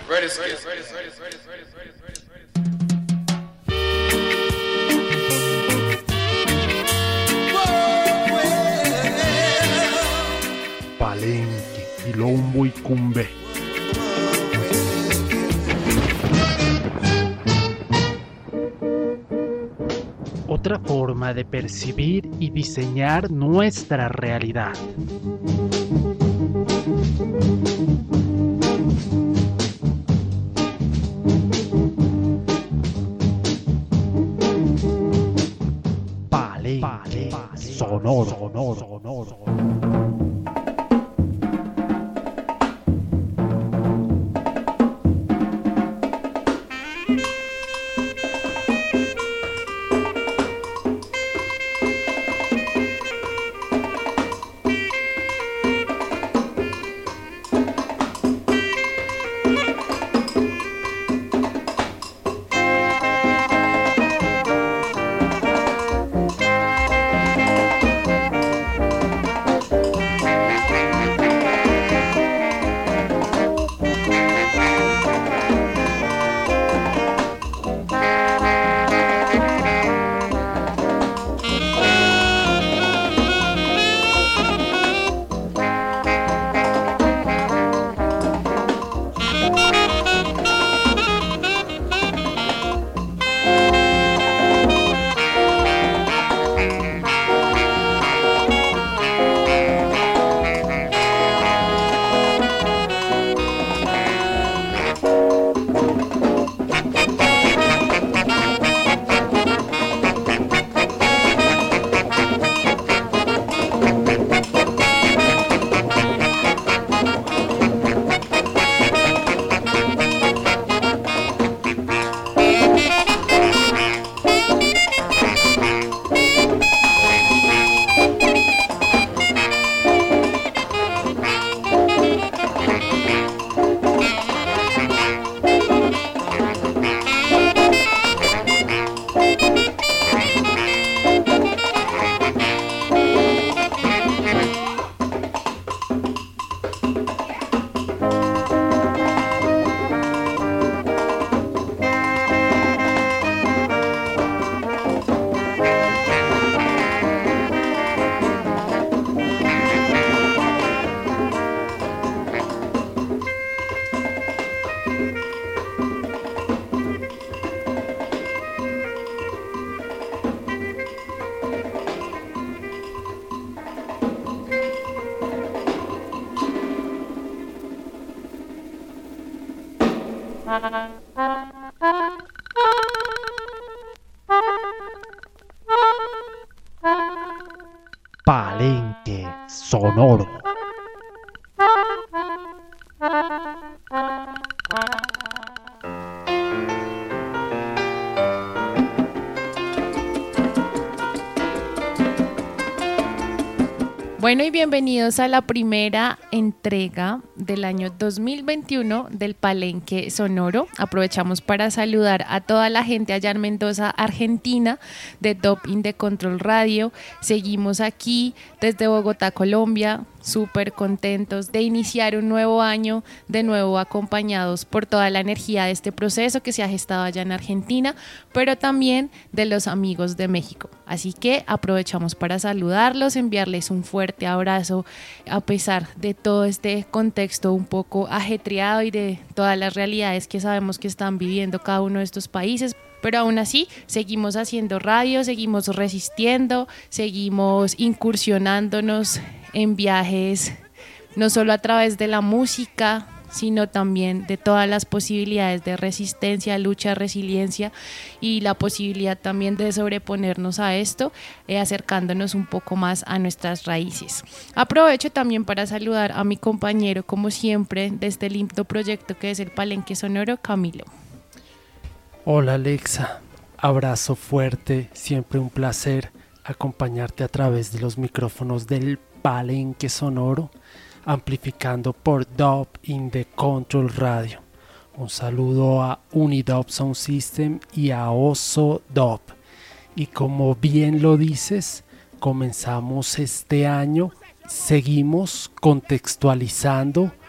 Palenque, quilombo y cumbe. Otra forma de percibir y diseñar nuestra realidad. Palenque sonoro. Palenque sonoro. Bueno, y bienvenidos a la primera entrega del año 2021 del Palenque Sonoro. Aprovechamos para saludar a toda la gente allá en Mendoza, Argentina, de Top in the Control Radio. Seguimos aquí desde Bogotá, Colombia, súper contentos de iniciar un nuevo año, de nuevo acompañados por toda la energía de este proceso que se ha gestado allá en Argentina, pero también de los amigos de México. Así que aprovechamos para saludarlos, enviarles un fuerte abrazo a pesar de todo este contexto un poco ajetreado y de todas las realidades que sabemos que están viviendo cada uno de estos países. Pero aún así seguimos haciendo radio, seguimos resistiendo, seguimos incursionándonos en viajes, no solo a través de la música, sino también de todas las posibilidades de resistencia, lucha, resiliencia y la posibilidad también de sobreponernos a esto, acercándonos un poco más a nuestras raíces. Aprovecho también para saludar a mi compañero, como siempre, de este lindo proyecto que es el Palenque Sonoro, Camilo. Hola Alexa, abrazo fuerte, siempre un placer acompañarte a través de los micrófonos del Palenque Sonoro, amplificando por Top in the Control Radio. Un saludo a Unidub Sound System y a Oso Dub. Y como bien lo dices, comenzamos este año, seguimos contextualizando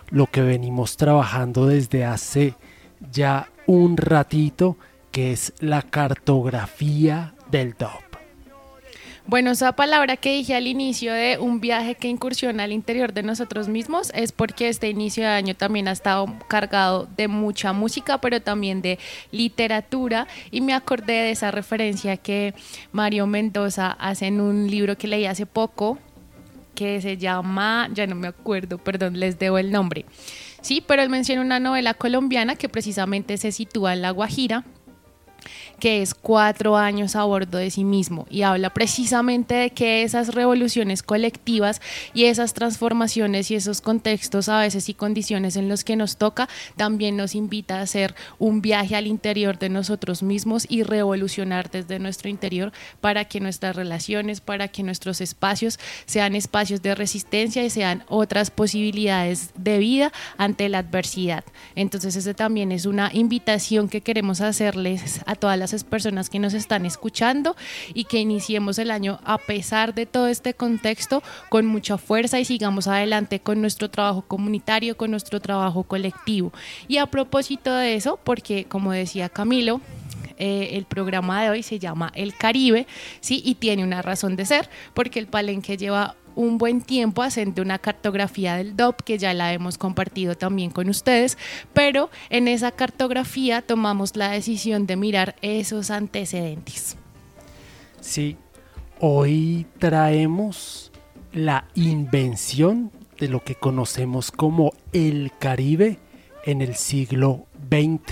lo que venimos trabajando desde hace ya un ratito, que es la cartografía del DOP. Bueno, esa palabra que dije al inicio de un viaje que incursiona al interior de nosotros mismos es porque este inicio de año también ha estado cargado de mucha música, pero también de literatura, y me acordé de esa referencia que Mario Mendoza hace en un libro que leí hace poco, que se llama, ya no me acuerdo, perdón, les debo el nombre. Sí, pero él menciona una novela colombiana que precisamente se sitúa en La Guajira, que es 4 años a bordo de sí mismo, y habla precisamente de que esas revoluciones colectivas y esas transformaciones y esos contextos a veces y condiciones en los que nos toca también nos invita a hacer un viaje al interior de nosotros mismos y revolucionar desde nuestro interior para que nuestras relaciones, para que nuestros espacios sean espacios de resistencia y sean otras posibilidades de vida ante la adversidad. Entonces esa también es una invitación que queremos hacerles a todas las personas que nos están escuchando, y que iniciemos el año a pesar de todo este contexto con mucha fuerza y sigamos adelante con nuestro trabajo comunitario, con nuestro trabajo colectivo. Y a propósito de eso, porque como decía Camilo, el programa de hoy se llama El Caribe, ¿sí? Y tiene una razón de ser, porque el Palenque lleva un buen tiempo haciendo una cartografía del DOP, que ya la hemos compartido también con ustedes, pero en esa cartografía tomamos la decisión de mirar esos antecedentes. Sí, hoy traemos la invención de lo que conocemos como el Caribe en el siglo XX.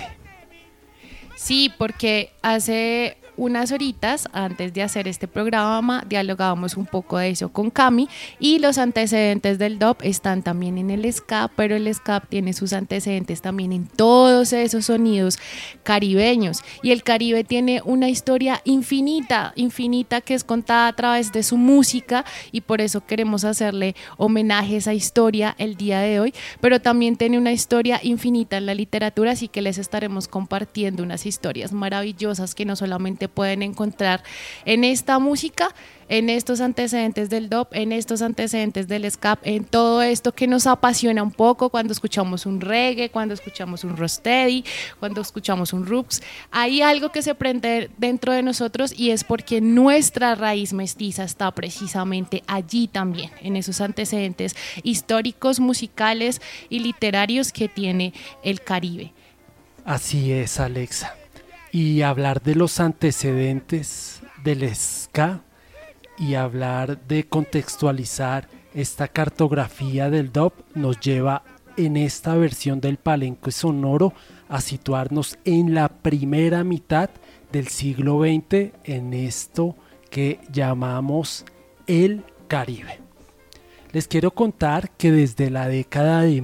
Sí, porque hace unas horitas antes de hacer este programa dialogábamos un poco de eso con Cami, y los antecedentes del DOP están también en el ska, pero el ska tiene sus antecedentes también en todos esos sonidos caribeños, y el Caribe tiene una historia infinita que es contada a través de su música, y por eso queremos hacerle homenaje a esa historia el día de hoy, pero también tiene una historia infinita en la literatura, así que les estaremos compartiendo unas historias maravillosas que no solamente pueden encontrar en esta música, en estos antecedentes del DOP, en estos antecedentes del ska, en todo esto que nos apasiona un poco cuando escuchamos un reggae, cuando escuchamos un rocksteady, cuando escuchamos un roots. Hay algo que se prende dentro de nosotros, y es porque nuestra raíz mestiza está precisamente allí también, en esos antecedentes históricos, musicales y literarios que tiene el Caribe. Así es, Alexa. Y hablar de los antecedentes del ska y hablar de contextualizar esta cartografía del DOP nos lleva en esta versión del Palenque Sonoro a situarnos en la primera mitad del siglo XX, en esto que llamamos el Caribe. Les quiero contar que desde la década de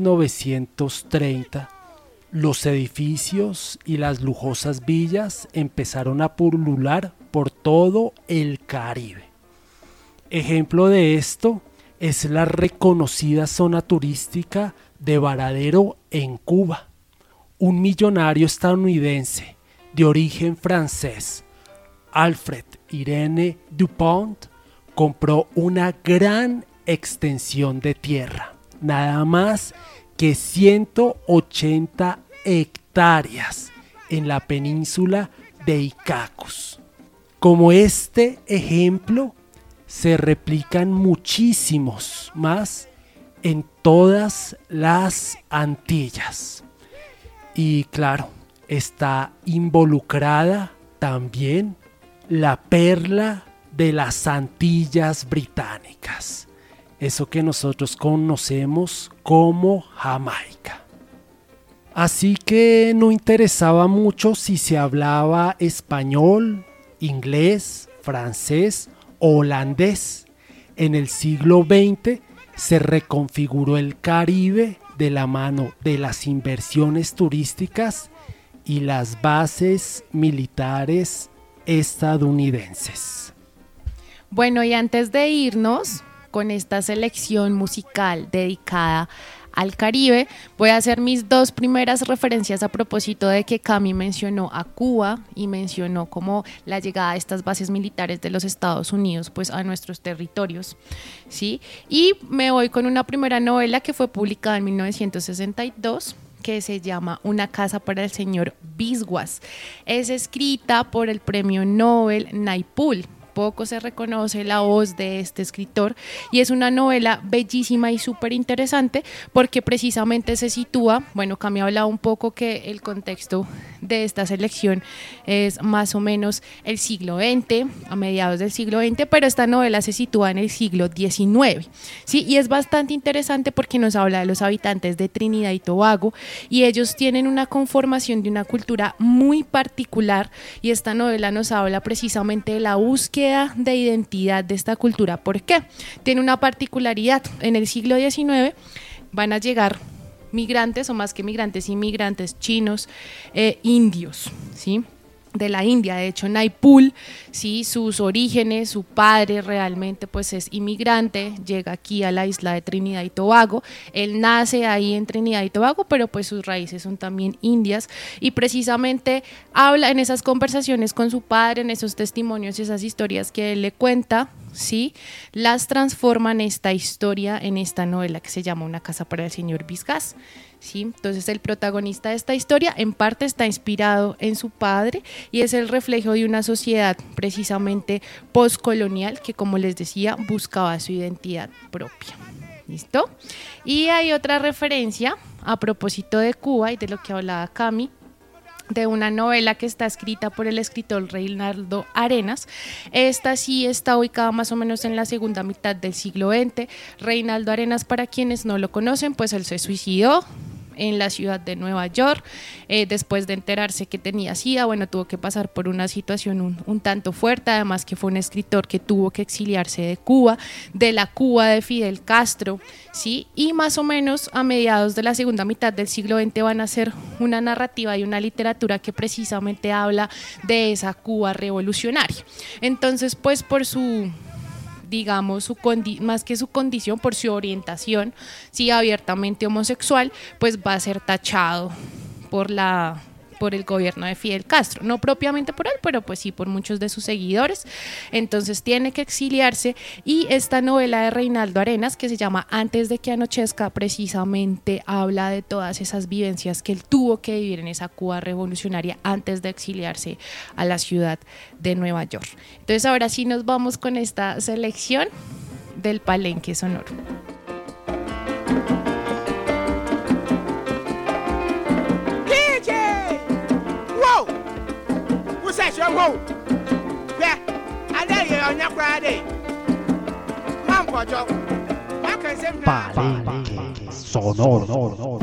1930 los edificios y las lujosas villas empezaron a pulular por todo el Caribe. Ejemplo de esto es la reconocida zona turística de Varadero en Cuba. Un millonario estadounidense de origen francés, Alfred Irene Dupont, compró una gran extensión de tierra, nada más que 180 hectáreas en la península de Icacos. Como este ejemplo, se replican muchísimos más en todas las Antillas. Y claro, está involucrada también la perla de las Antillas Británicas, eso que nosotros conocemos como Jamaica. Así que no interesaba mucho si se hablaba español, inglés, francés o holandés. En el siglo XX se reconfiguró el Caribe de la mano de las inversiones turísticas y las bases militares estadounidenses. Bueno, y antes de irnos con esta selección musical dedicada al Caribe. Voy a hacer mis dos primeras referencias a propósito de que Cami mencionó a Cuba y mencionó como la llegada de estas bases militares de los Estados Unidos pues a nuestros territorios, ¿sí? Y me voy con una primera novela que fue publicada en 1962, que se llama Una casa para el señor Biswas. Es escrita por el premio Nobel Naipaul. Poco se reconoce la voz de este escritor y es una novela bellísima y súper interesante porque precisamente se sitúa, bueno, Cami ha hablado un poco que el contexto de esta selección es más o menos el siglo XX, a mediados del siglo XX, pero esta novela se sitúa en el siglo XIX, ¿sí? Y es bastante interesante porque nos habla de los habitantes de Trinidad y Tobago y ellos tienen una conformación de una cultura muy particular y esta novela nos habla precisamente de la búsqueda de identidad de esta cultura. ¿Por qué? Tiene una particularidad. En el siglo XIX van a llegar migrantes, o más que migrantes, inmigrantes chinos, indios, ¿sí? De la India. De hecho, Naipaul, sí, sus orígenes, su padre realmente pues es inmigrante, llega aquí a la isla de Trinidad y Tobago, él nace ahí en Trinidad y Tobago, pero pues sus raíces son también indias y precisamente habla en esas conversaciones con su padre, en esos testimonios y esas historias que él le cuenta, sí, las transforma en esta historia, en esta novela que se llama Una casa para el señor Biswas. ¿Sí? Entonces el protagonista de esta historia en parte está inspirado en su padre y es el reflejo de una sociedad precisamente postcolonial que, como les decía, buscaba su identidad propia. ¿Listo? Y hay otra referencia a propósito de Cuba y de lo que hablaba Cami, de una novela que está escrita por el escritor Reinaldo Arenas. Esta sí está ubicada más o menos en la segunda mitad del siglo XX. Reinaldo Arenas, para quienes no lo conocen, pues él se suicidó en la ciudad de Nueva York, después de enterarse que tenía SIDA. Bueno, tuvo que pasar por una situación un tanto fuerte, además que fue un escritor que tuvo que exiliarse de Cuba, de la Cuba de Fidel Castro, ¿sí? Y más o menos a mediados de la segunda mitad del siglo XX van a hacer una narrativa y una literatura que precisamente habla de esa Cuba revolucionaria. Entonces, pues por su, digamos, más que su condición, por su orientación, sí, abiertamente homosexual, pues va a ser tachado por el gobierno de Fidel Castro, no propiamente por él, pero pues sí por muchos de sus seguidores. Entonces tiene que exiliarse y esta novela de Reinaldo Arenas, que se llama Antes de que anochezca, precisamente habla de todas esas vivencias que él tuvo que vivir en esa Cuba revolucionaria antes de exiliarse a la ciudad de Nueva York. Entonces ahora sí nos vamos con esta selección del Palenque Sonoro. Palenque Sonoro.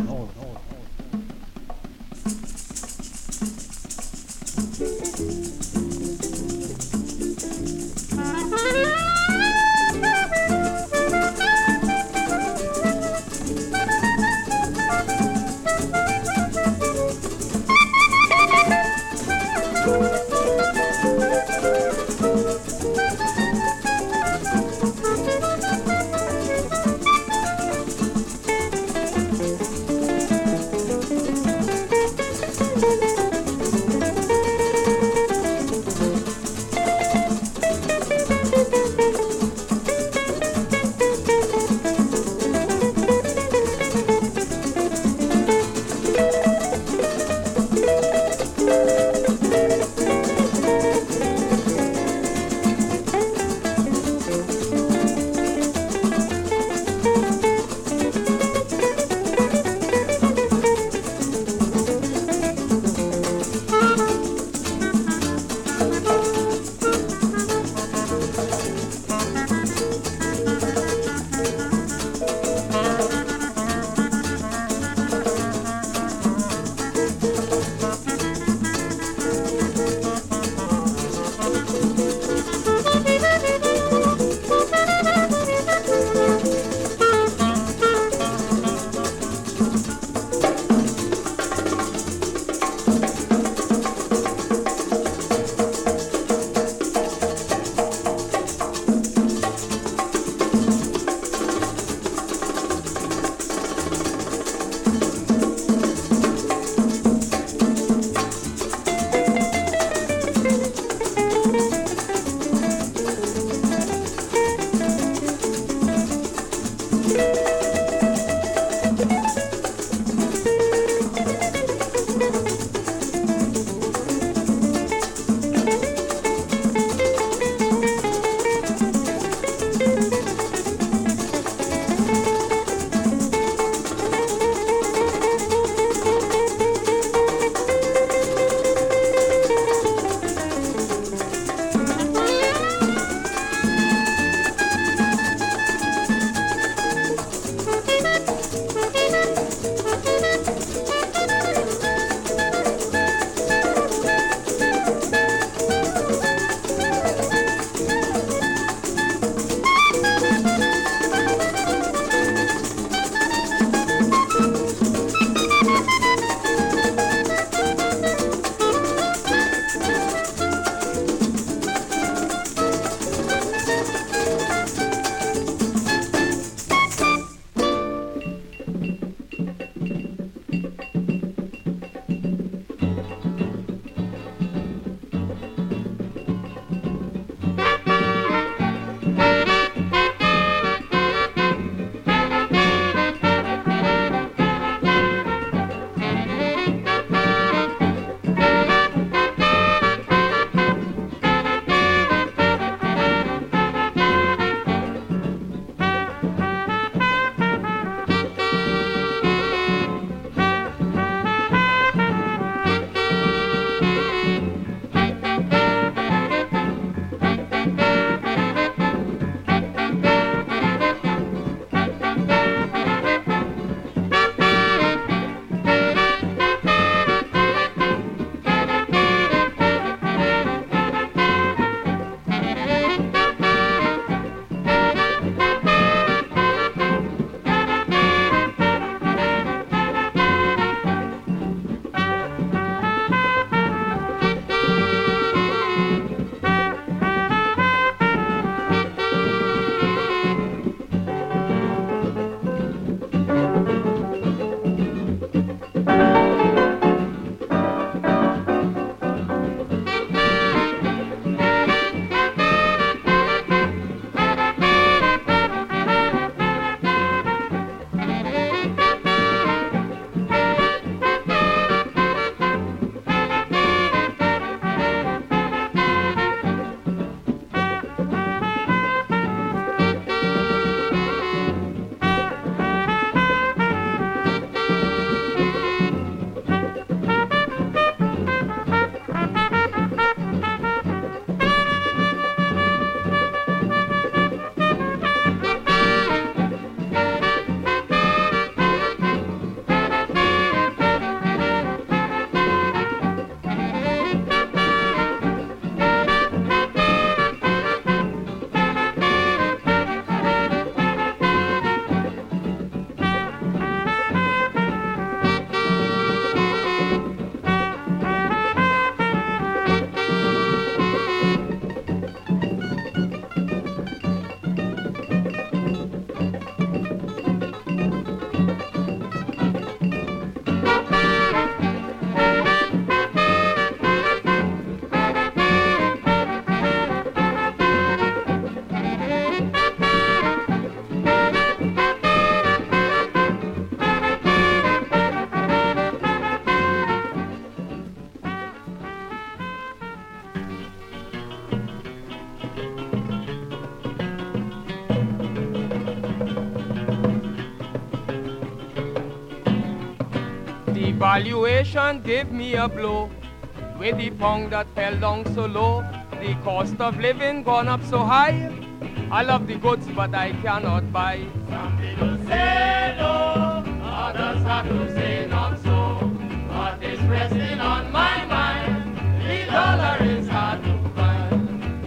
Devaluation gave me a blow. With the pound that fell down so low, the cost of living gone up so high. I love the goods, but I cannot buy. Some people say no, others have to say not so. What is resting on my mind? The dollar is hard to find.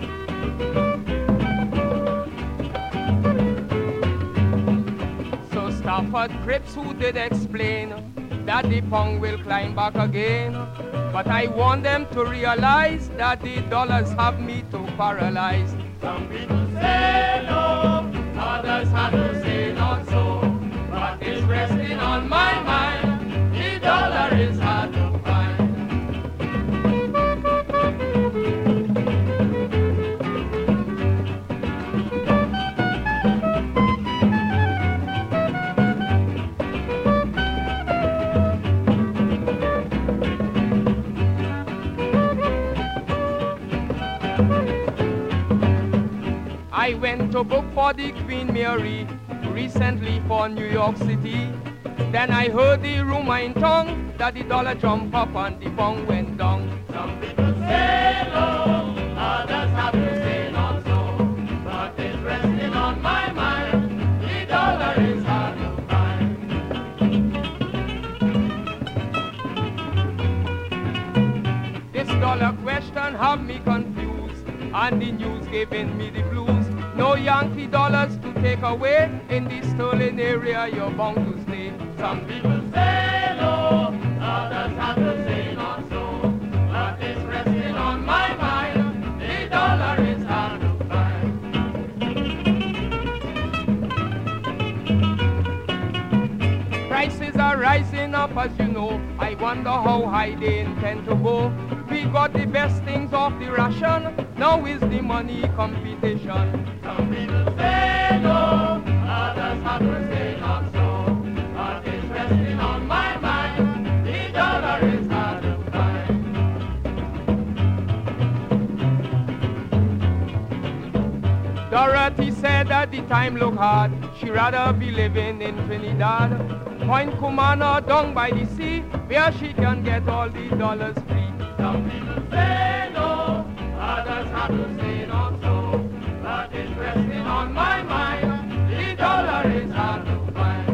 So Stafford Cripps, who did explain that the pound will climb back again, but I want them to realize that the dollars have me too paralyzed. Some people say no, others have to say not so. What is resting on my mind? The dollar is hard to find. I went to book for the Queen Mary recently for New York City. Then I heard the rumor in tongue that the dollar jumped up and the pound went down. Some people say no, others have to say not so. What is resting on my mind? The dollar is hard to find. This dollar question have me confused, and the news giving me the blues. No Yankee dollars to take away, in the stolen area you're bound to stay. Some people say no, others have to say not so. What is resting on my mind? The dollar is hard to find. Prices are rising up, as you know. I wonder how high they intend to go. We got the best things off the ration, now is the money competition. Some people say no, others have to say not so. What is resting on my mind? The dollar is hard to find. Dorothy said that the time looked hard, she'd rather be living in Trinidad. Point Cumana down by the sea, where she can get all the dollars free. Some people say no, others have to say not so. What is resting on my mind? The dollar is hard to find.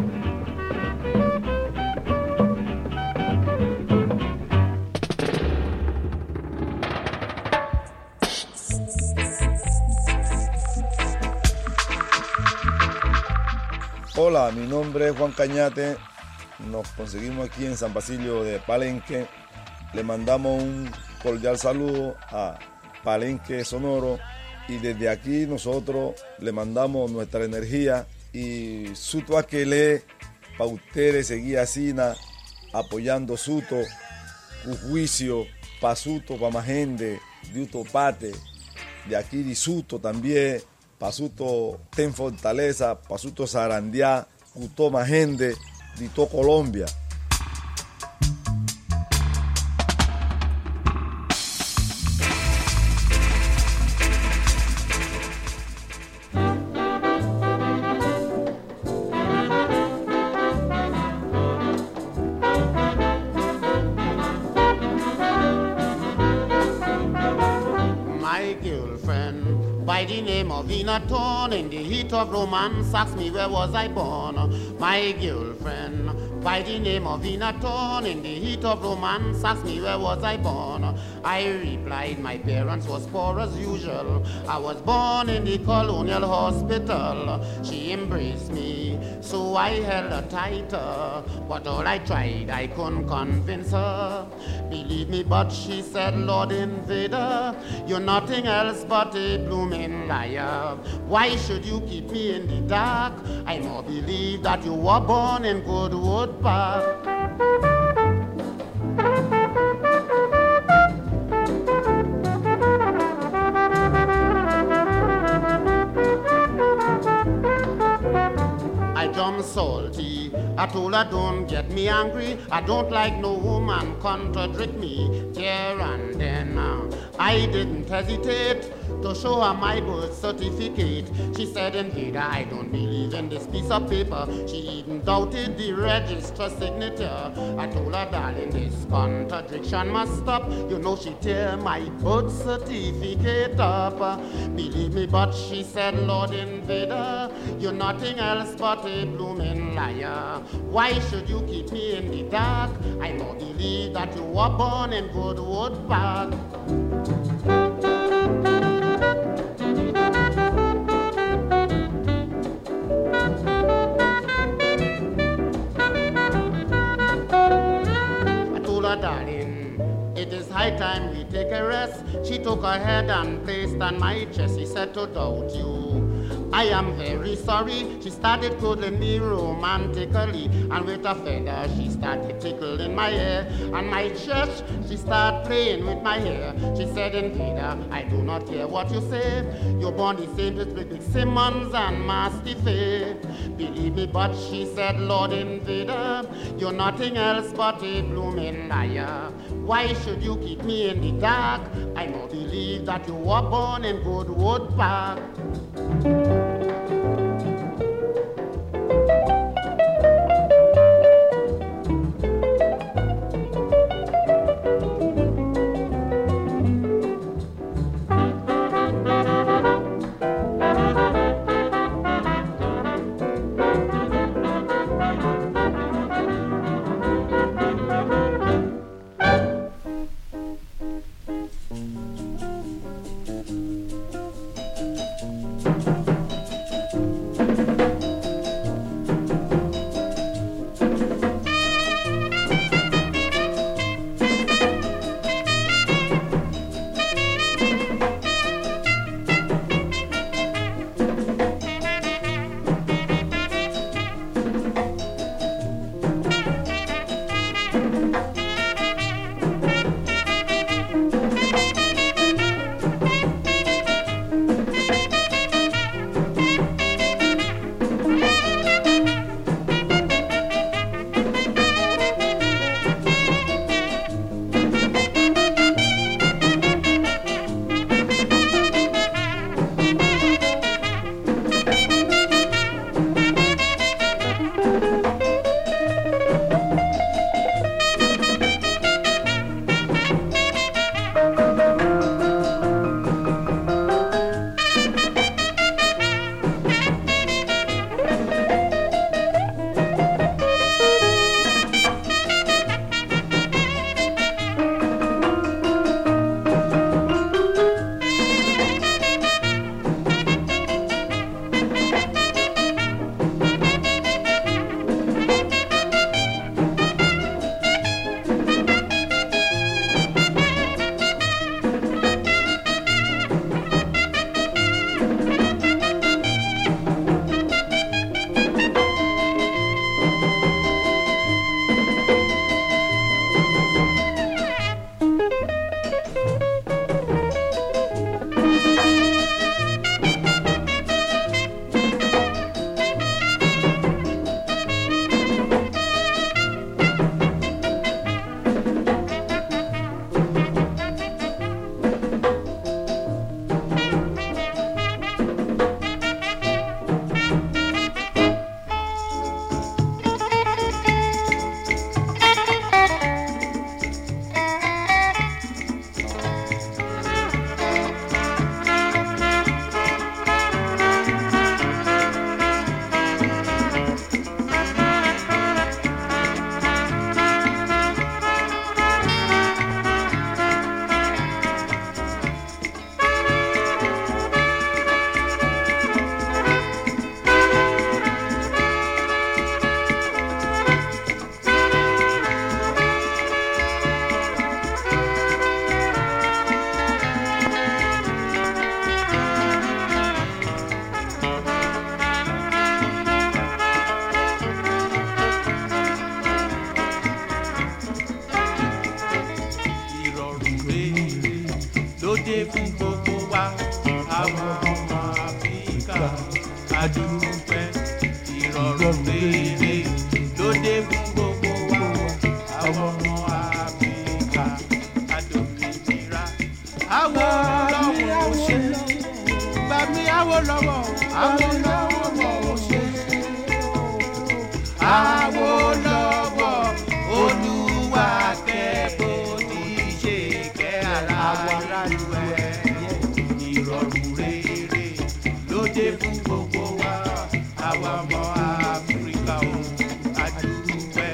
Hola, mi nombre es Juan Cañate. Nos conseguimos aquí en San Basilio de Palenque. Le mandamos un cordial saludo a Palenque Sonoro y desde aquí nosotros le mandamos nuestra energía y Suto Aquelé para ustedes seguir así apoyando Suto, juicio para Suto, para más gente de Utopate, de aquí de Suto también, para Suto ten fortaleza, para Suto Sarandiá, Utó más gente de toda Colombia. By the name of Ina Thorne, in the heat of romance, ask me where was I born. My girlfriend, by the name of Ina Thorne, in the heat of romance, ask me where was I born. I replied my parents was poor as usual. I was born in the colonial hospital. She embraced me, so I held her tighter. But all I tried, I couldn't convince her. Believe me, but she said, Lord Invader, you're nothing else but a blooming liar. Why should you keep me in the dark? I more believe that you were born in Goodwood Park. I jumped salty I told her, don't get me angry. I don't like no woman contradict me there and then. I didn't hesitate to show her my birth certificate. She said, indeed, I don't believe in this piece of paper. She even doubted the register signature. I told her, darling, this contradiction must stop. You know she tear my birth certificate up. Believe me, but she said, Lord Invader, you're nothing else but a blooming liar. Why should you keep me in the dark? I now believe that you were born in Goodwood Park. Darling, it is high time we take a rest. She took her head and placed on my chest. She said, to doubt you, I am very sorry. She started cuddling me romantically, and with a feather she started tickling my hair. On my chest she started playing with my hair. She said, Invader, I do not care what you say. You're born the same with Big Simmons and Master Faye. Believe me, but she said, Lord Invader, you're nothing else but a blooming liar. Why should you keep me in the dark? I now believe that you were born in Goodwood Park. Awólọ́wọ̀ ṣe Bàmí Awólọ́wọ̀ Awólọ́wọ̀ ṣe Awólọ́wọ̀ Olúwa kẹ́ bó ti ṣe kẹ́ aráàlú ẹ̀ ìrọ̀rùn rere ló dé fún gbogbo wa àwa ọmọ Áfíríkà o àdúpẹ́.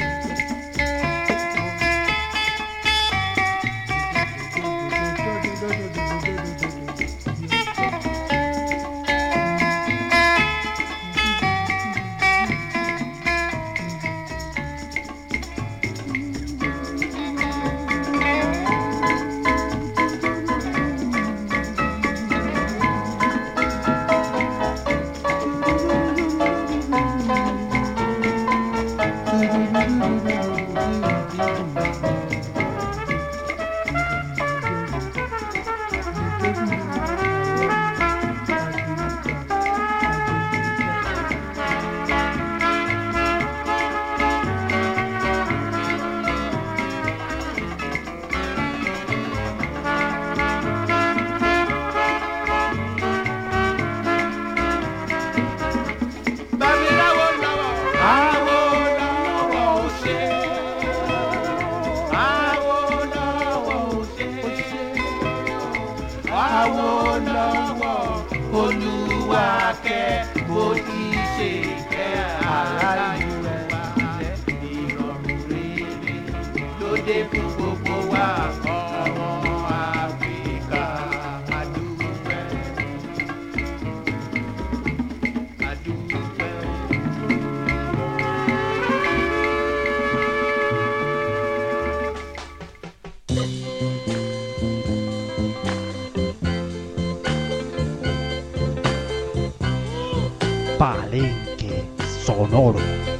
Palenque Sonoro.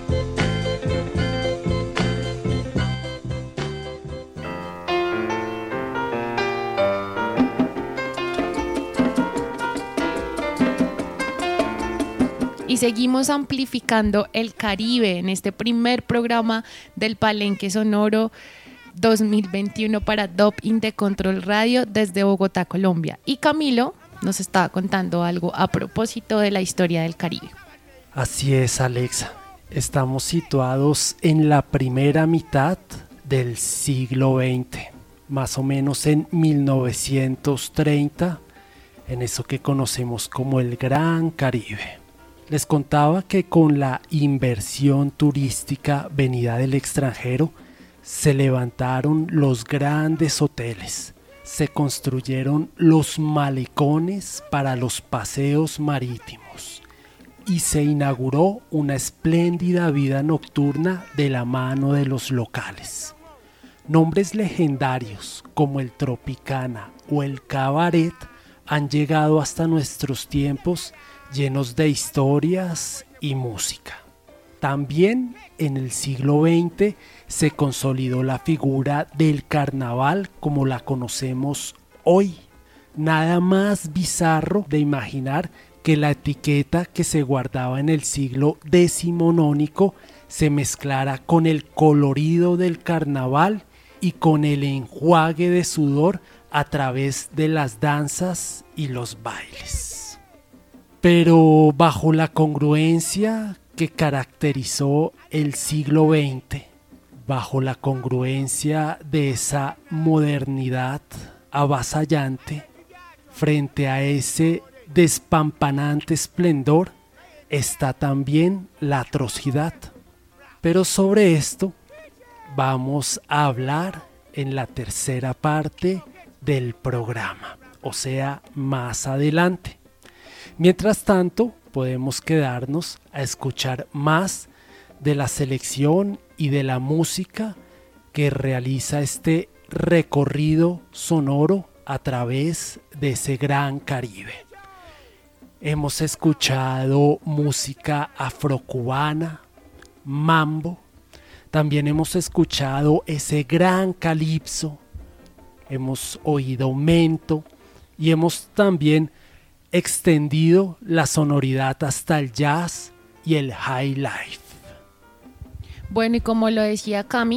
Y seguimos amplificando el Caribe en este primer programa del Palenque Sonoro 2021 para Dub in the Control Radio desde Bogotá, Colombia. Y Camilo nos estaba contando algo a propósito de la historia del Caribe. Así es, Alexa. Estamos situados en la primera mitad del siglo XX, más o menos en 1930, en eso que conocemos como el Gran Caribe. Les contaba que con la inversión turística venida del extranjero, se levantaron los grandes hoteles, se construyeron los malecones para los paseos marítimos y se inauguró una espléndida vida nocturna de la mano de los locales. Nombres legendarios como el Tropicana o el Cabaret han llegado hasta nuestros tiempos llenos de historias y música. También en el siglo XX se consolidó la figura del carnaval como la conocemos hoy. Nada más bizarro de imaginar que la etiqueta que se guardaba en el siglo decimonónico se mezclara con el colorido del carnaval y con el enjuague de sudor a través de las danzas y los bailes. Pero bajo la congruencia que caracterizó el siglo XX, bajo la congruencia de esa modernidad avasallante, frente a ese despampanante esplendor, está también la atrocidad. Pero sobre esto vamos a hablar en la tercera parte del programa, o sea, más adelante. Mientras tanto, podemos quedarnos a escuchar más de la selección y de la música que realiza este recorrido sonoro a través de ese gran Caribe. Hemos escuchado música afrocubana, mambo, también hemos escuchado ese gran calipso, hemos oído mento y hemos también extendido la sonoridad hasta el jazz y el high life. Bueno, y como lo decía Cami,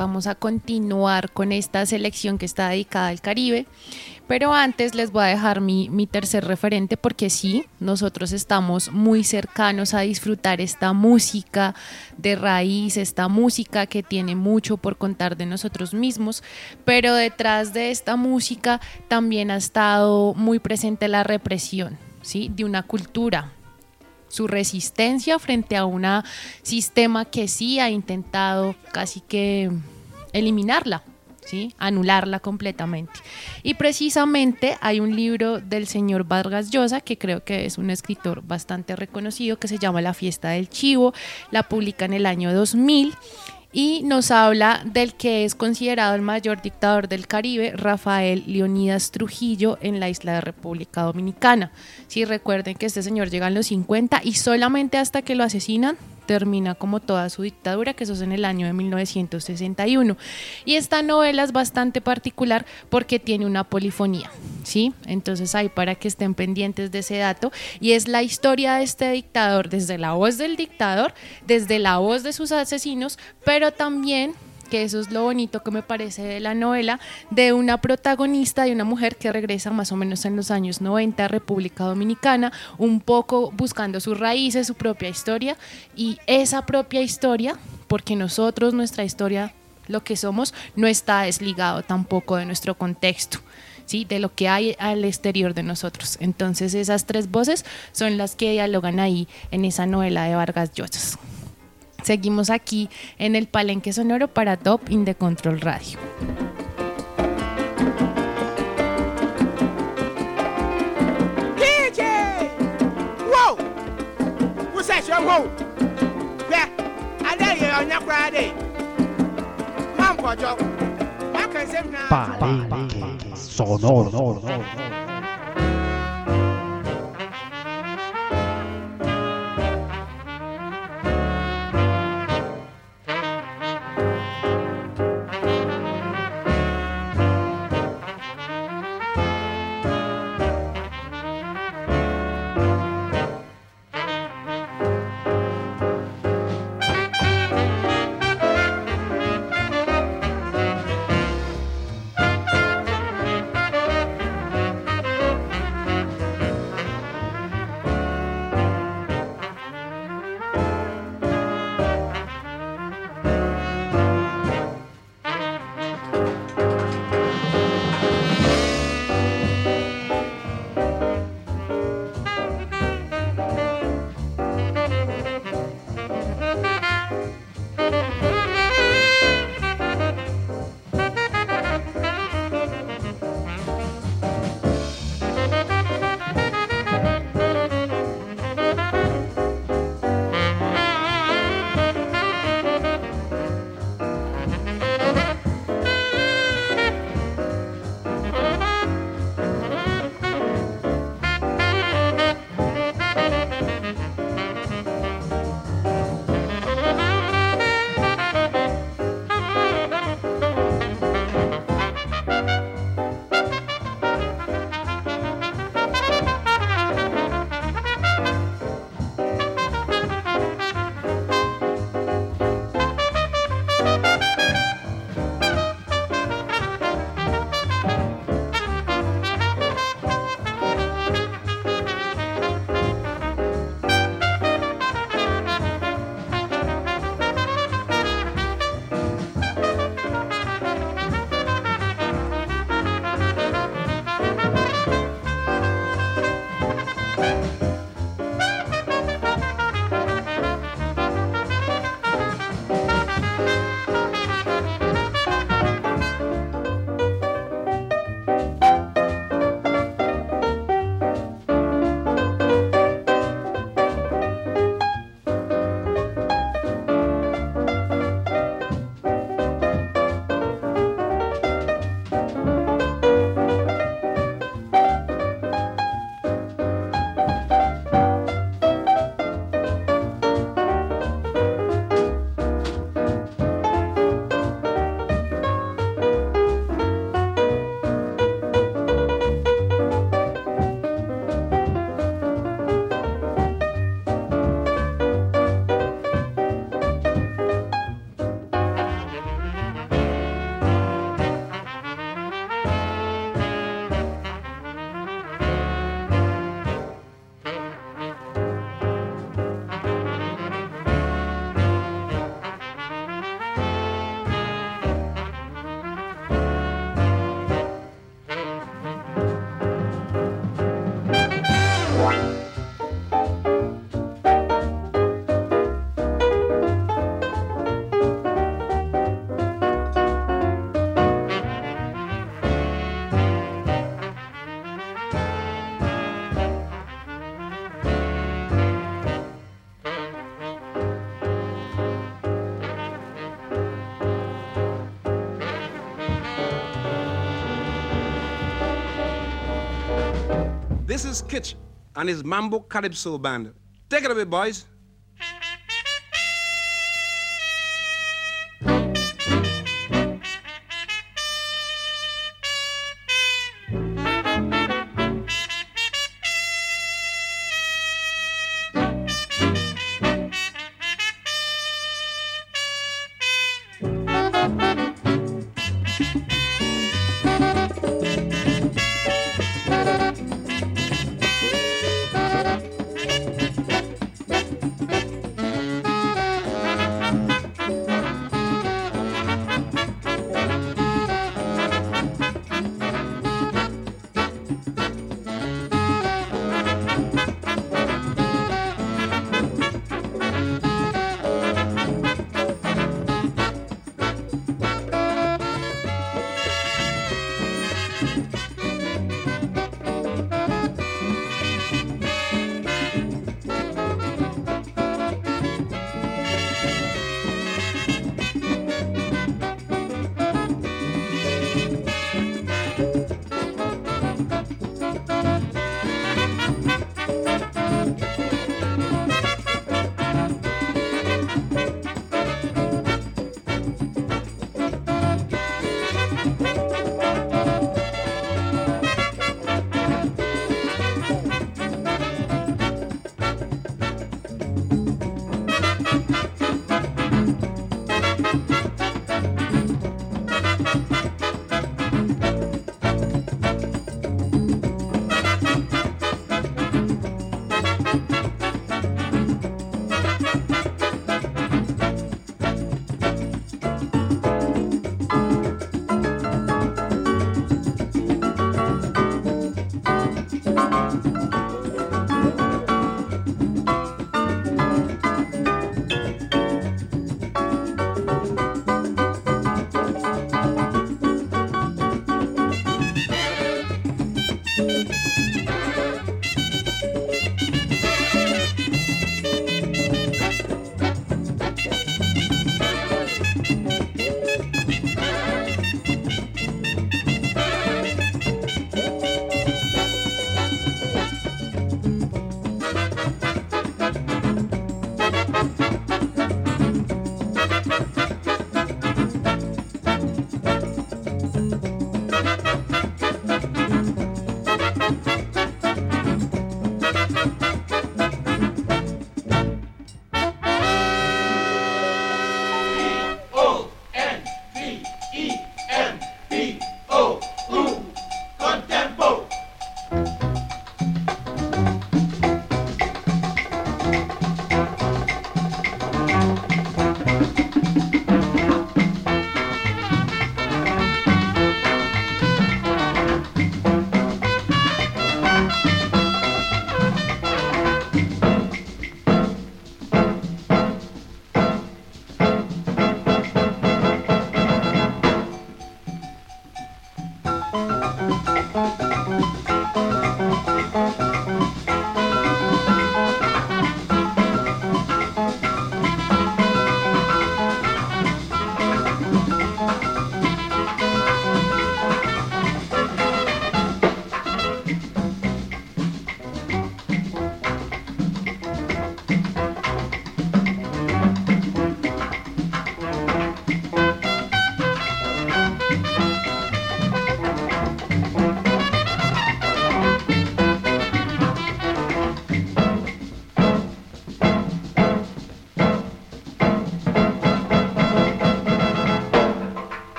Vamos a continuar con esta selección que está dedicada al Caribe, pero antes les voy a dejar mi tercer referente, porque sí, nosotros estamos muy cercanos a disfrutar esta música de raíz, esta música que tiene mucho por contar de nosotros mismos, pero detrás de esta música también ha estado muy presente la represión, ¿sí?, de una cultura, su resistencia frente a un sistema que sí ha intentado casi que eliminarla, ¿sí?, anularla completamente. Y precisamente hay un libro del señor Vargas Llosa, que creo que es un escritor bastante reconocido, que se llama La fiesta del chivo, la publica en el año 2000, y nos habla del que es considerado el mayor dictador del Caribe, Rafael Leónidas Trujillo, en la isla de República Dominicana. Sí, recuerden que este señor llega en los 50 y solamente hasta que lo asesinan termina como toda su dictadura, que eso es en el año de 1961. Y esta novela es bastante particular porque tiene una polifonía, ¿sí? Entonces ahí para que estén pendientes de ese dato, y es la historia de este dictador desde la voz del dictador, desde la voz de sus asesinos, pero también, que eso es lo bonito que me parece de la novela, de una protagonista, de una mujer que regresa más o menos en los años 90 a República Dominicana, un poco buscando sus raíces, su propia historia, y esa propia historia, porque nosotros, nuestra historia, lo que somos, no está desligado tampoco de nuestro contexto, ¿sí?, de lo que hay al exterior de nosotros. Entonces esas tres voces son las que dialogan ahí en esa novela de Vargas Llosa. Seguimos aquí en el Palenque Sonoro para Top in the Control Radio. DJ! Whoa! What's that, yo? Whoa! Yeah, I dare you on your Friday. Mambo, Joe. Palenque Sonoro. This is Kitch and his Mambo Calypso Band. Take it away, boys.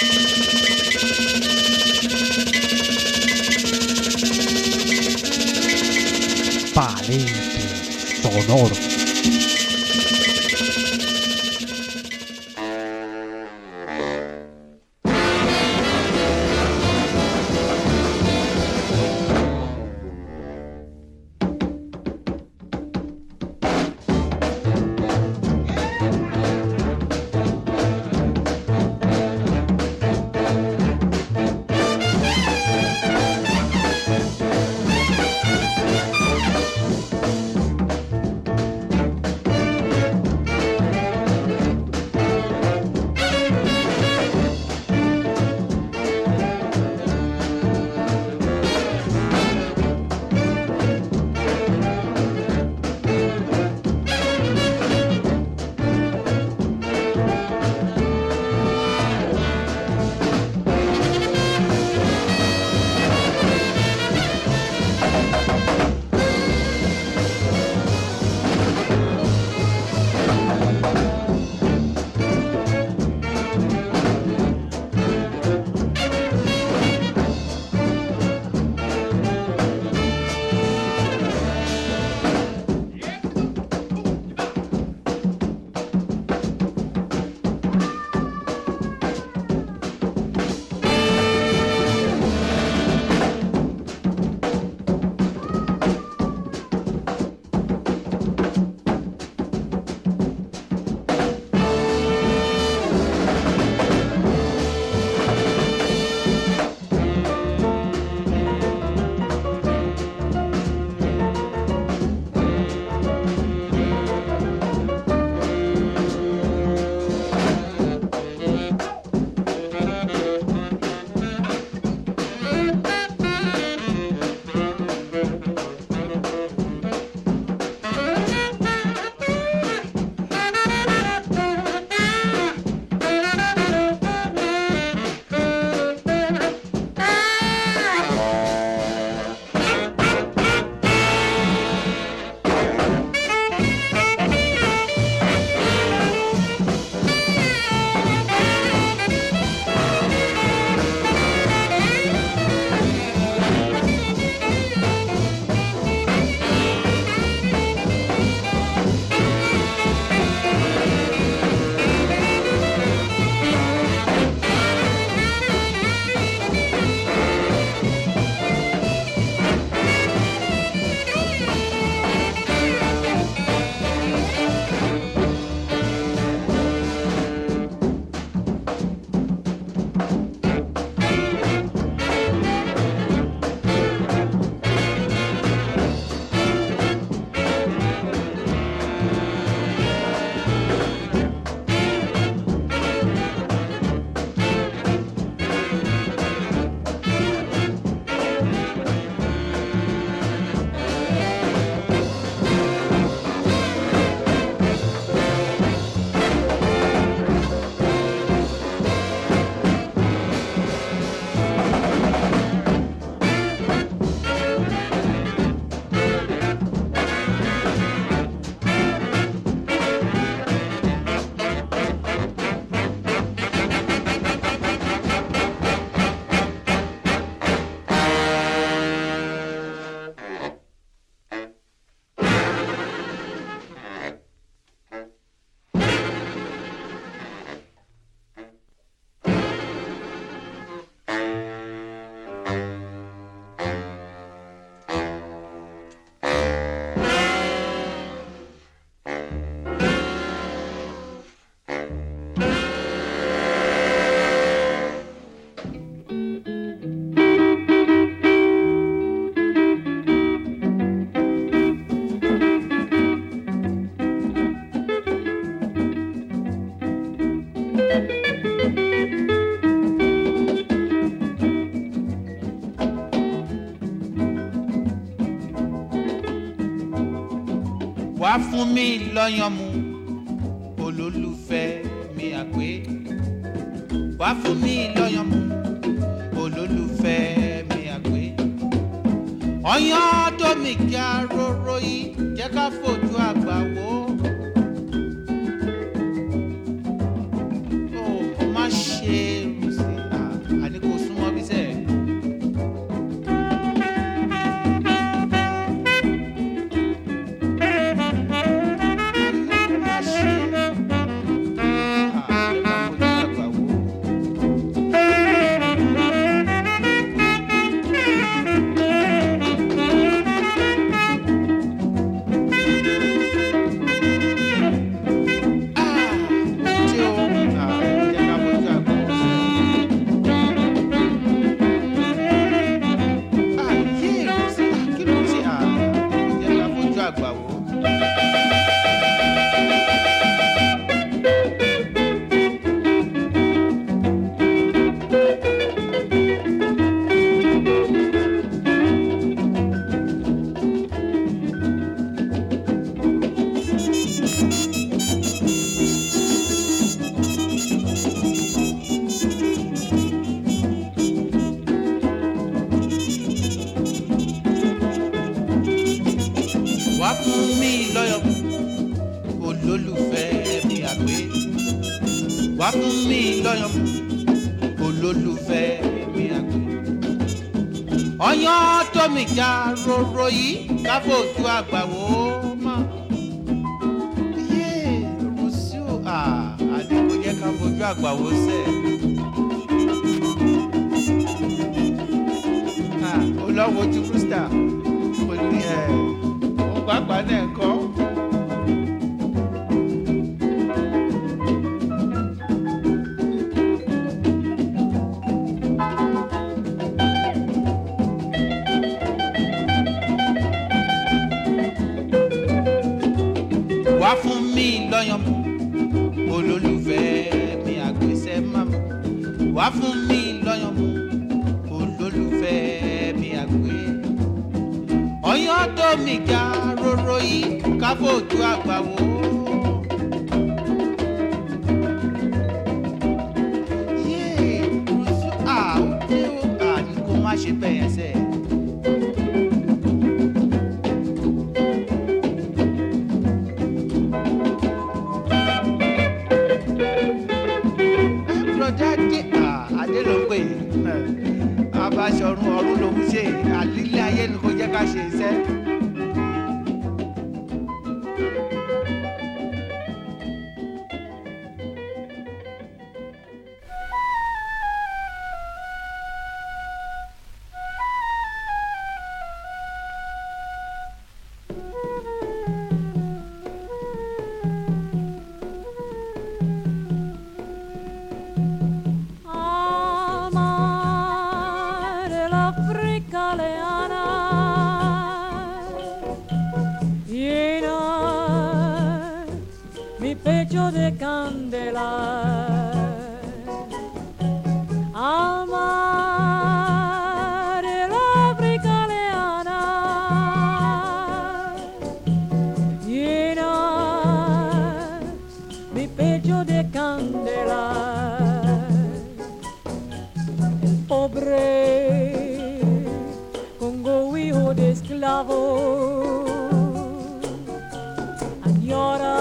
Palenque Sonoro. wá fún mi lọ́yàn mu olólùfẹ́ mi àpé wá fún mi lọ́yàn mu olólùfẹ́ mi àpé ọyàn tó mi kí aróró yìí jẹ́ ká fojú àgbà wò ó má ṣe rùsì mi lọ́yàn mú olólùfẹ́ mi àgbẹ̀. Ọyàn tó mi já roro yìí ká fojú àgbà wò ó mọ́. Yé Rùsíù àdé kò yẹ ká fojú àgbà wò sẹ́. Ó lọ wojú Krista ó ní ó gbàgbà náà kọ́. Wá fún mi lọ́yàn mú olólùfẹ́ mi àgbẹ̀sẹ̀ máma. Wá fún mi lọ́yàn mú olólùfẹ́ mi àgbẹ̀. Ọyàn tó mi já roro yìí ká fojú àgbà wò ó. Yé Rùsíù ó dé ó ní kó má ṣe bẹ̀yẹn sẹ́ẹ̀. Abáṣọrun ọ̀run lòún ṣe àlílẹ̀ ayé ni kò jẹ́ ká ṣe iṣẹ́. De candela, alma de la África leana, llena mi pecho de candela, el pobre Congo hijo de esclavo, añora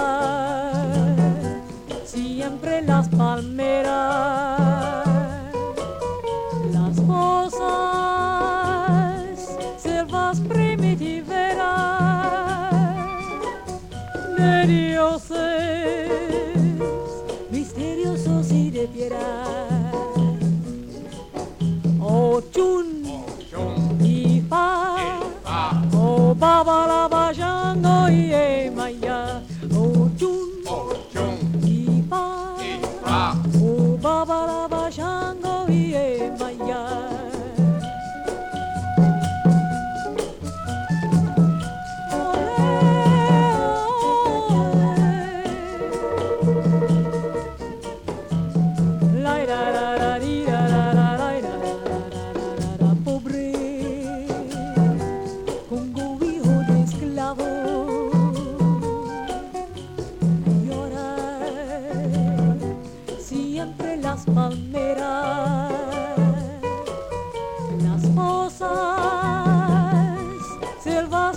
siempre las palmeras, las cosas, selvas primitiveras de dioses misteriosos y de piedad. Ochun, Ifa, O Baba la Bajango y Emaya. Ochun, Baba la Bajango y Emaya. Pobre Congo hijo de esclavo, llora siempre las palmeras, las fosas, selvas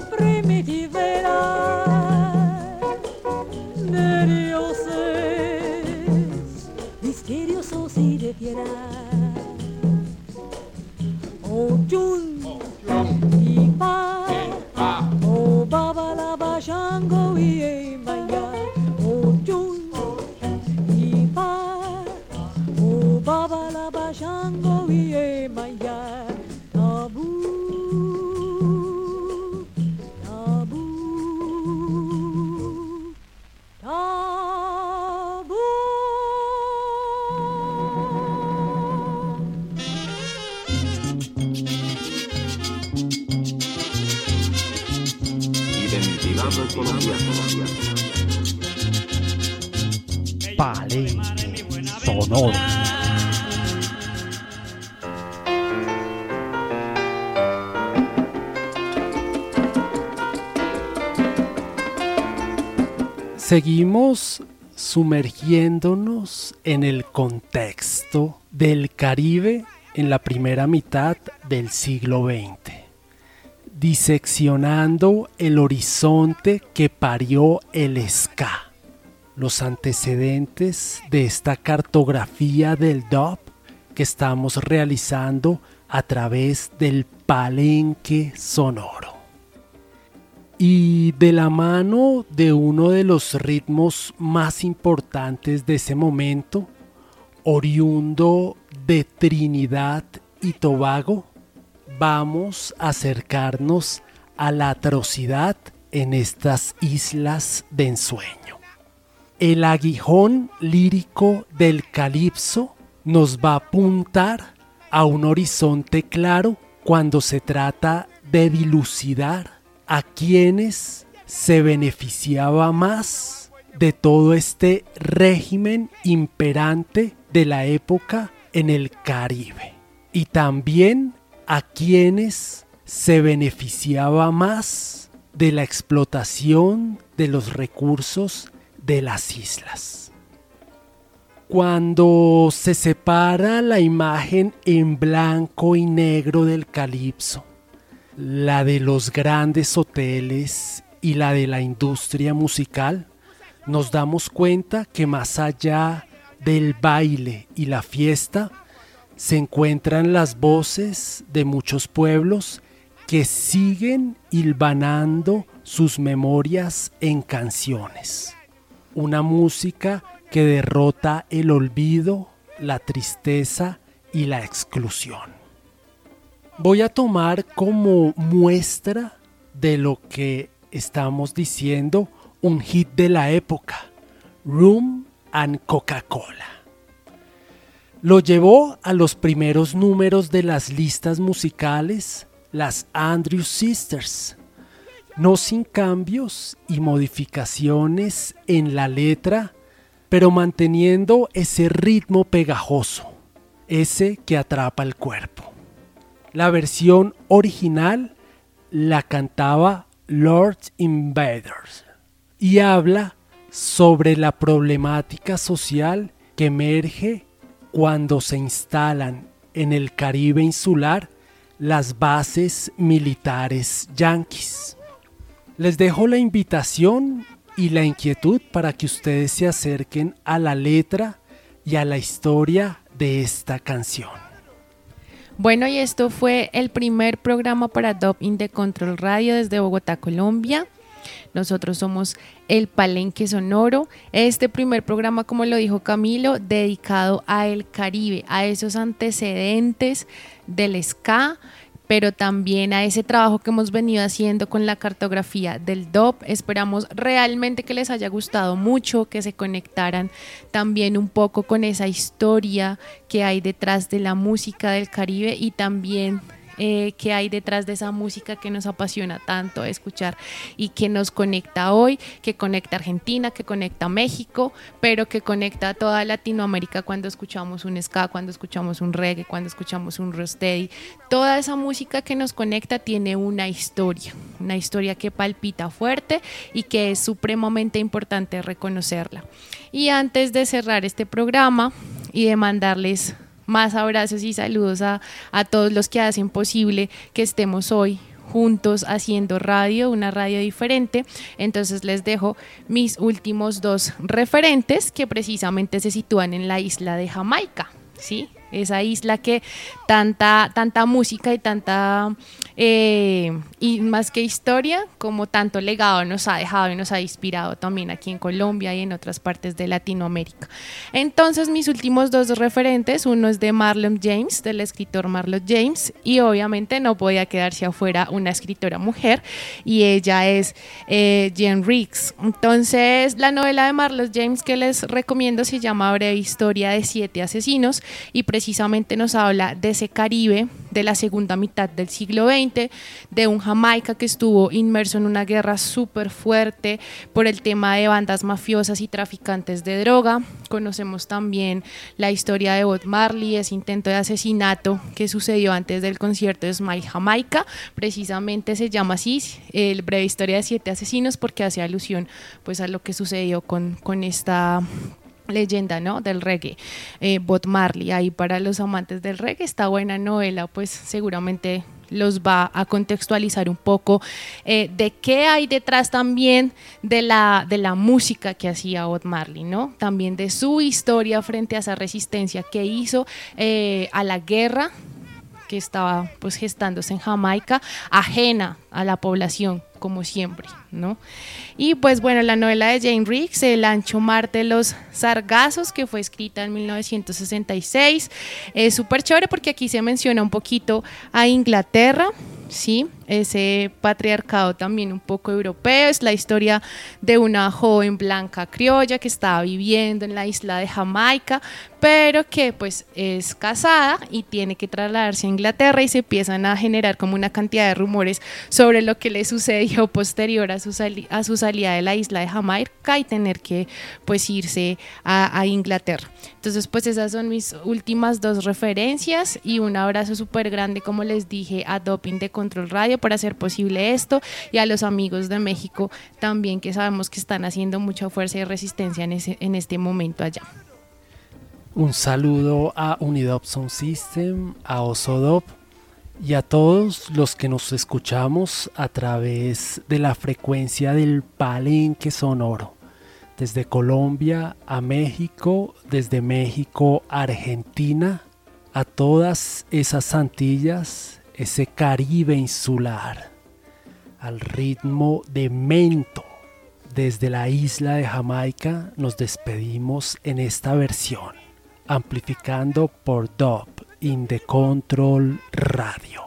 primitiveras de dioses misteriosos y de piedad. Ochun, Ifa, O Baba la Bajango y Emaya. Ochun, Ifa, O Baba la Bajango y Emaya. Tabu, tabu, tabu. Identidad colombiana. Palenque sonoro. Seguimos sumergiéndonos en el contexto del Caribe en la primera mitad del siglo XX, diseccionando el horizonte que parió el ska. los antecedentes de esta cartografía del dub que estamos realizando a través del Palenque Sonoro. Y de la mano de uno de los ritmos más importantes de ese momento, oriundo de Trinidad y Tobago, vamos a acercarnos a la atrocidad en estas islas de ensueño. El aguijón lírico del calipso nos va a apuntar a un horizonte claro cuando se trata de dilucidar a quienes se beneficiaba más de todo este régimen imperante de la época en el Caribe, y también a quienes se beneficiaba más de la explotación de los recursos de las islas. Cuando se separa la imagen en blanco y negro del calipso, la de los grandes hoteles y la de la industria musical, nos damos cuenta que más allá del baile y la fiesta se encuentran las voces de muchos pueblos que siguen hilvanando sus memorias en canciones. Una música que derrota el olvido, la tristeza y la exclusión. Voy a tomar como muestra de lo que estamos diciendo un hit de la época, Rum and Coca-Cola. Lo llevó a los primeros números de las listas musicales las Andrews Sisters, no sin cambios y modificaciones en la letra, pero manteniendo ese ritmo pegajoso, ese que atrapa el cuerpo. La versión original la cantaba Lord Invaders y habla sobre la problemática social que emerge cuando se instalan en el Caribe insular las bases militares yanquis. Les dejo la invitación y la inquietud para que ustedes se acerquen a la letra y a la historia de esta canción. Bueno, y esto fue el primer programa para Dub in the Control Radio desde Bogotá, Colombia. Nosotros somos el Palenque Sonoro. Este primer programa, como lo dijo Camilo, dedicado a el Caribe, a esos antecedentes del ska, pero también a ese trabajo que hemos venido haciendo con la cartografía del dub. Esperamos realmente que les haya gustado mucho, que se conectaran también un poco con esa historia que hay detrás de la música del Caribe y también que hay detrás de esa música que nos apasiona tanto escuchar y que nos conecta hoy, que conecta a Argentina, que conecta a México, pero que conecta a toda Latinoamérica cuando escuchamos un ska, cuando escuchamos un reggae, cuando escuchamos un rocksteady. Toda esa música que nos conecta tiene una historia que palpita fuerte y que es supremamente importante reconocerla. Y antes de cerrar este programa y de mandarles más abrazos y saludos a todos los que hacen posible que estemos hoy juntos haciendo radio, una radio diferente. Entonces les dejo mis últimos dos referentes que precisamente se sitúan en la isla de Jamaica, ¿sí? Esa isla que tanta música y tanta y más que historia, como tanto legado nos ha dejado y nos ha inspirado también aquí en Colombia y en otras partes de Latinoamérica. Entonces mis últimos dos referentes, uno es de Marlon James, del escritor Marlon James, y obviamente no podía quedarse afuera una escritora mujer, y ella es Jean Riggs. Entonces la novela de Marlon James que les recomiendo se llama Breve Historia de 7 asesinos, y precisamente nos habla de ese Caribe de la segunda mitad del siglo XX, de un Jamaica que estuvo inmerso en una guerra súper fuerte por el tema de bandas mafiosas y traficantes de droga. Conocemos también la historia de Bob Marley, ese intento de asesinato que sucedió antes del concierto de Smile Jamaica. Precisamente se llama así, el Breve Historia de 7 asesinos, porque hace alusión pues a lo que sucedió con esta leyenda, ¿no?, del reggae, Bob Marley. Ahí para los amantes del reggae, esta buena novela pues seguramente los va a contextualizar un poco de qué hay detrás también de la música que hacía Bob Marley, ¿no? También de su historia frente a esa resistencia que hizo a la guerra que estaba pues gestándose en Jamaica, ajena a la población, como siempre, ¿no? Y pues bueno, la novela de Jane Riggs, El ancho mar de los sargazos, que fue escrita en 1966, es súper chévere porque aquí se menciona un poquito a Inglaterra, ¿sí? Ese patriarcado también un poco europeo. Es la historia de una joven blanca criolla que estaba viviendo en la isla de Jamaica, pero que pues es casada y tiene que trasladarse a Inglaterra, y se empiezan a generar como una cantidad de rumores sobre lo que le sucedió posterior a su salida de la isla de Jamaica y tener que pues irse a Inglaterra. Entonces pues esas son mis últimas dos referencias, y un abrazo súper grande, como les dije, a Doping de Control Radio por hacer posible esto, y a los amigos de México también, que sabemos que están haciendo mucha fuerza y resistencia en este momento allá. Un saludo a Unidop Sound System, a Osodop y a todos los que nos escuchamos a través de la frecuencia del Palenque Sonoro, desde Colombia a México, desde México a Argentina, a todas esas Antillas, ese Caribe insular, al ritmo de Mento. Desde la isla de Jamaica nos despedimos en esta versión, amplificando por Dub in the Control Radio.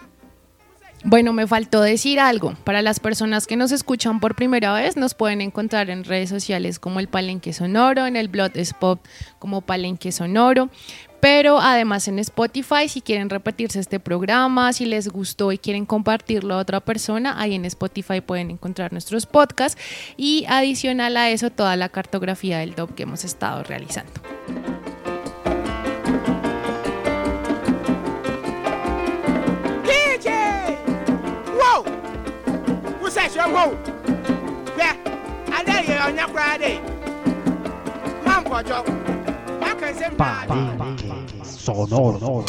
Bueno, me faltó decir algo. Para las personas que nos escuchan por primera vez, nos pueden encontrar en redes sociales como El Palenque Sonoro, en el Blogspot como Palenque Sonoro, pero además en Spotify, si quieren repetirse este programa, si les gustó y quieren compartirlo a otra persona, ahí en Spotify pueden encontrar nuestros podcasts, y adicional a eso toda la cartografía del dub que hemos estado realizando. Palenque Sonoro.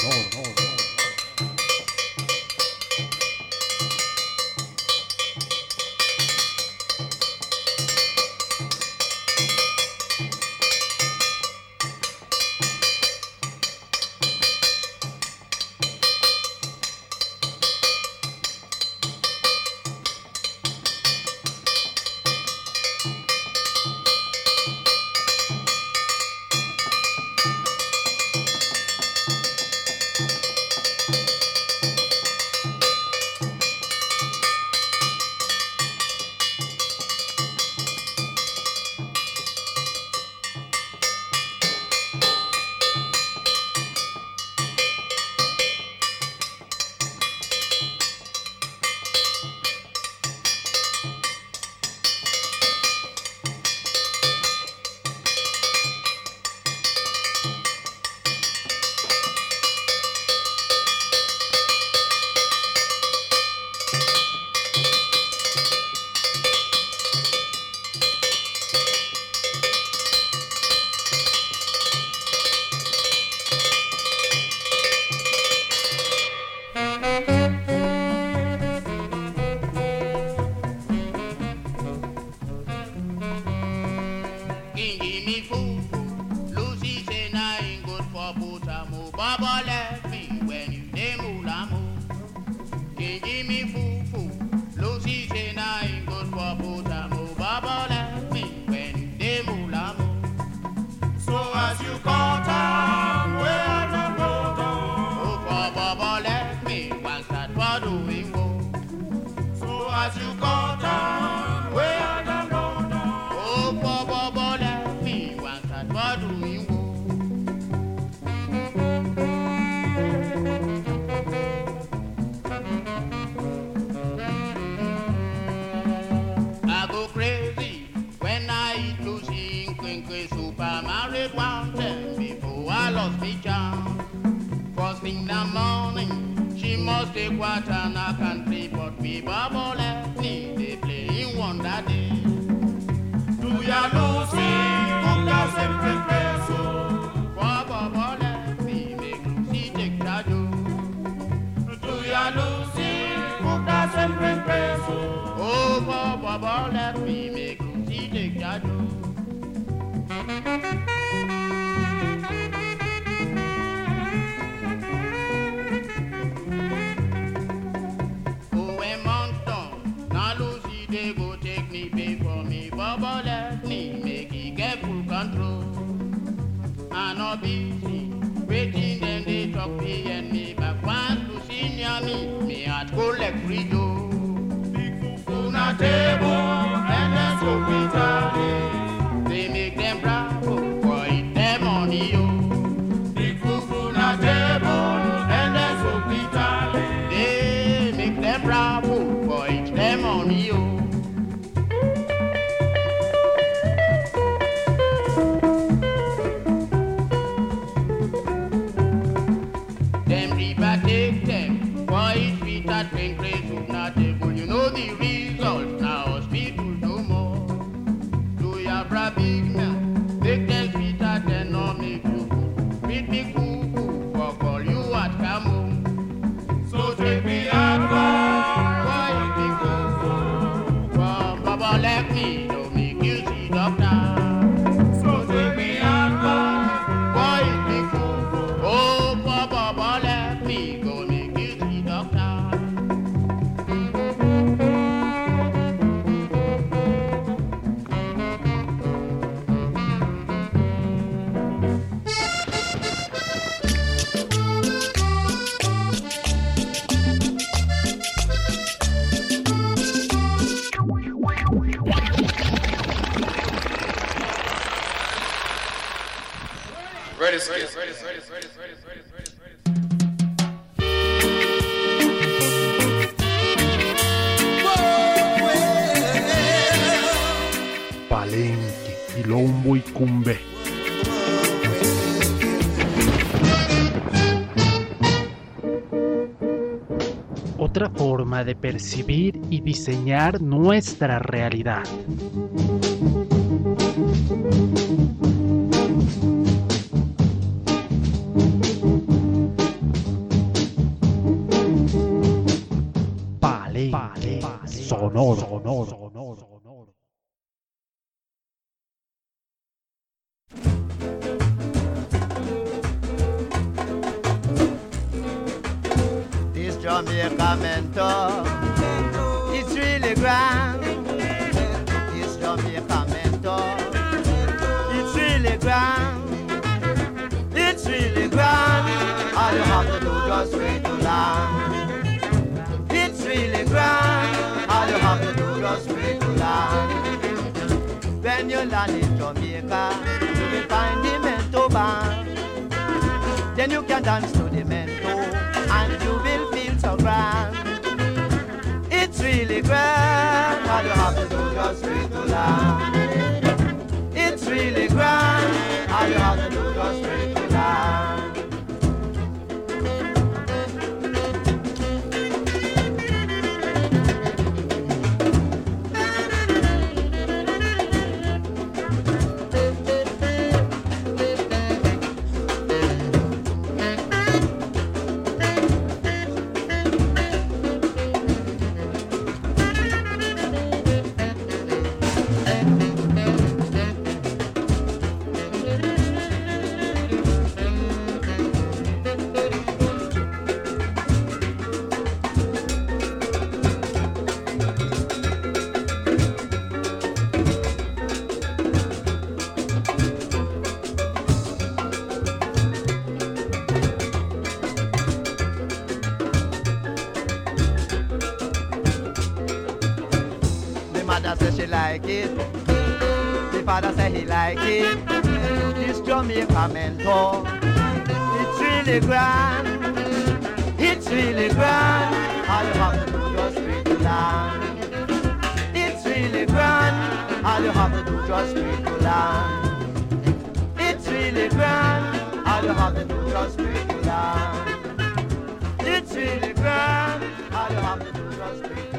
Lucy, no busy. Waiting then they talk me and me back once to senior me at school like Frido. Big food on a table and then so bitterly. They make them bravo for eat them money yo. Big food on a table and then so bitterly. They make them bravo for eat them money yo. Take them for each feet at pain place of not table. You know the result now. Hospital no more. Do ya bra big man? Take them feet at and no make you good. Beat me cuckoo for call you at Camo. So take me out for you big cuckoo. From Baba like me, don't make you see doctor. So take me out for you big cuckoo. Oh, Baba like me. Go make you see doctor. Ready, Palenque, Quilombo y Cumbe. Otra forma de percibir y diseñar nuestra realidad. Palenque sonoro. This Jamaica mentor, it's really grand. This Jamaica mentor, it's really grand. It's really grand. All you have to do just wait to land. It's really grand. All you have to do just wait to land. When you land in Jamaica, you will find the mento band. Then you can dance to the mento and you will feel so grand. It's really grand. All you have to do just wait to land. It's really grand. All you have to do just wait to land. Like it, the father say he like it. This Jamaica mentor, it's really grand. It's really grand. All you have to do just wait to land. It's really grand. All you have to do just wait to land. It's really grand. All you have to do just wait to land. It's really grand. All you have to do just wait to land.